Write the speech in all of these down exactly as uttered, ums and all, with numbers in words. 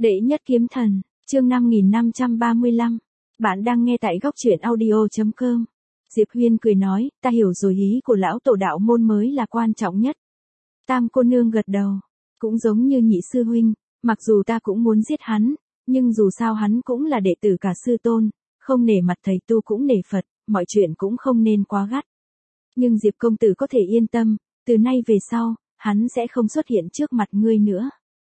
Đệ nhất kiếm thần, chương năm nghìn năm trăm ba mươi lăm. Bạn đang nghe tại góc truyện audio chấm com. Diệp Huyên cười nói, ta hiểu rồi, ý của lão tổ đạo môn mới là quan trọng nhất. Tam cô nương gật đầu, cũng giống như nhị sư huynh, mặc dù ta cũng muốn giết hắn, nhưng dù sao hắn cũng là đệ tử cả sư tôn, không nể mặt thầy tu cũng nể Phật, mọi chuyện cũng không nên quá gắt. Nhưng Diệp công tử có thể yên tâm, từ nay về sau, hắn sẽ không xuất hiện trước mặt ngươi nữa.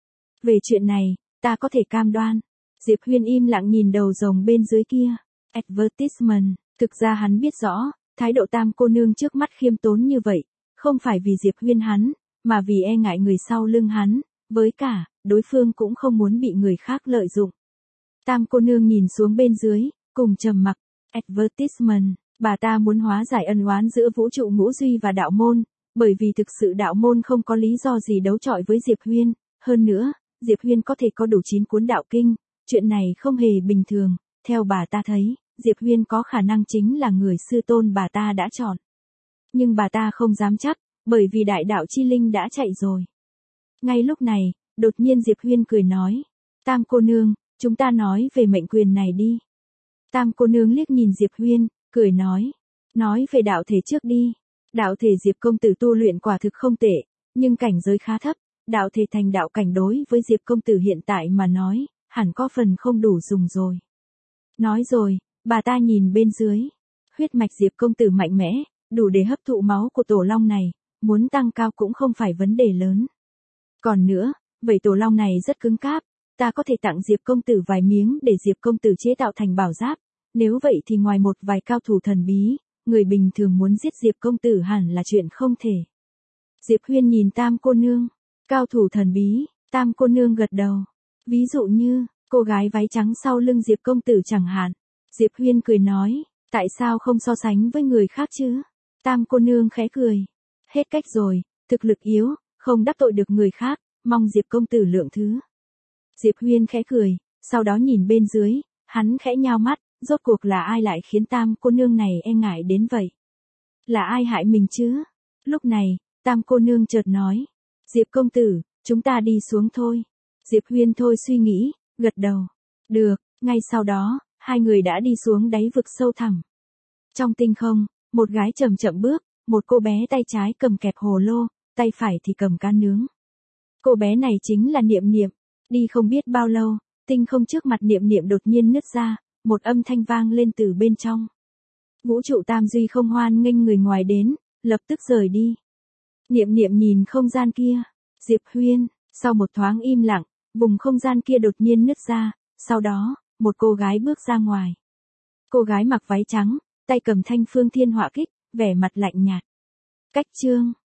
Về chuyện này, ta có thể cam đoan. Diệp Huyên im lặng nhìn đầu rồng bên dưới kia. Advertisement, thực ra hắn biết rõ, thái độ tam cô nương trước mắt khiêm tốn như vậy, không phải vì Diệp Huyên hắn, mà vì e ngại người sau lưng hắn, với cả, đối phương cũng không muốn bị người khác lợi dụng. Tam cô nương nhìn xuống bên dưới, cùng trầm mặc. Advertisement, bà ta muốn hóa giải ân oán giữa vũ trụ ngũ duy và đạo môn, bởi vì thực sự đạo môn không có lý do gì đấu chọi với Diệp Huyên, hơn nữa, Diệp Huyên có thể có đủ chín cuốn đạo kinh, chuyện này không hề bình thường, theo bà ta thấy, Diệp Huyên có khả năng chính là người sư tôn bà ta đã chọn. Nhưng bà ta không dám chắc, bởi vì đại đạo chi linh đã chạy rồi. Ngay lúc này, đột nhiên Diệp Huyên cười nói, Tam cô nương, chúng ta nói về mệnh quyền này đi. Tam cô nương liếc nhìn Diệp Huyên, cười nói, nói về đạo thể trước đi. Đạo thể Diệp công tử tu luyện quả thực không tệ, nhưng cảnh giới khá thấp, đạo thể thành đạo cảnh đối với Diệp công tử hiện tại mà nói, hẳn có phần không đủ dùng rồi. Nói rồi, bà ta nhìn bên dưới, huyết mạch Diệp công tử mạnh mẽ, đủ để hấp thụ máu của tổ long này, muốn tăng cao cũng không phải vấn đề lớn. Còn nữa, vậy tổ long này rất cứng cáp, ta có thể tặng Diệp công tử vài miếng để Diệp công tử chế tạo thành bảo giáp, nếu vậy thì ngoài một vài cao thủ thần bí, người bình thường muốn giết Diệp công tử hẳn là chuyện không thể. Diệp Huyên nhìn Tam cô nương, cao thủ thần bí, Tam cô nương gật đầu. Ví dụ như, cô gái váy trắng sau lưng Diệp công tử chẳng hạn. Diệp Huyên cười nói, tại sao không so sánh với người khác chứ? Tam cô nương khẽ cười. Hết cách rồi, thực lực yếu, không đắc tội được người khác, mong Diệp công tử lượng thứ. Diệp Huyên khẽ cười, sau đó nhìn bên dưới, hắn khẽ nhao mắt, rốt cuộc là ai lại khiến Tam cô nương này e ngại đến vậy? Là ai hại mình chứ? Lúc này, Tam cô nương chợt nói, Diệp công tử, chúng ta đi xuống thôi. Diệp Huyên thôi suy nghĩ, gật đầu. Được, ngay sau đó, hai người đã đi xuống đáy vực sâu thẳm. Trong tinh không, một gái chậm chậm bước, một cô bé tay trái cầm kẹp hồ lô, tay phải thì cầm cá nướng. Cô bé này chính là Niệm Niệm. Đi không biết bao lâu, tinh không trước mặt Niệm Niệm đột nhiên nứt ra, một âm thanh vang lên từ bên trong. Vũ trụ tam duy không hoan nghênh người ngoài đến, lập tức rời đi. Niệm Niệm nhìn không gian kia, Diệp Huyên, sau một thoáng im lặng, vùng không gian kia đột nhiên nứt ra, sau đó, một cô gái bước ra ngoài. Cô gái mặc váy trắng, tay cầm thanh phương thiên họa kích, vẻ mặt lạnh nhạt. Cách chương,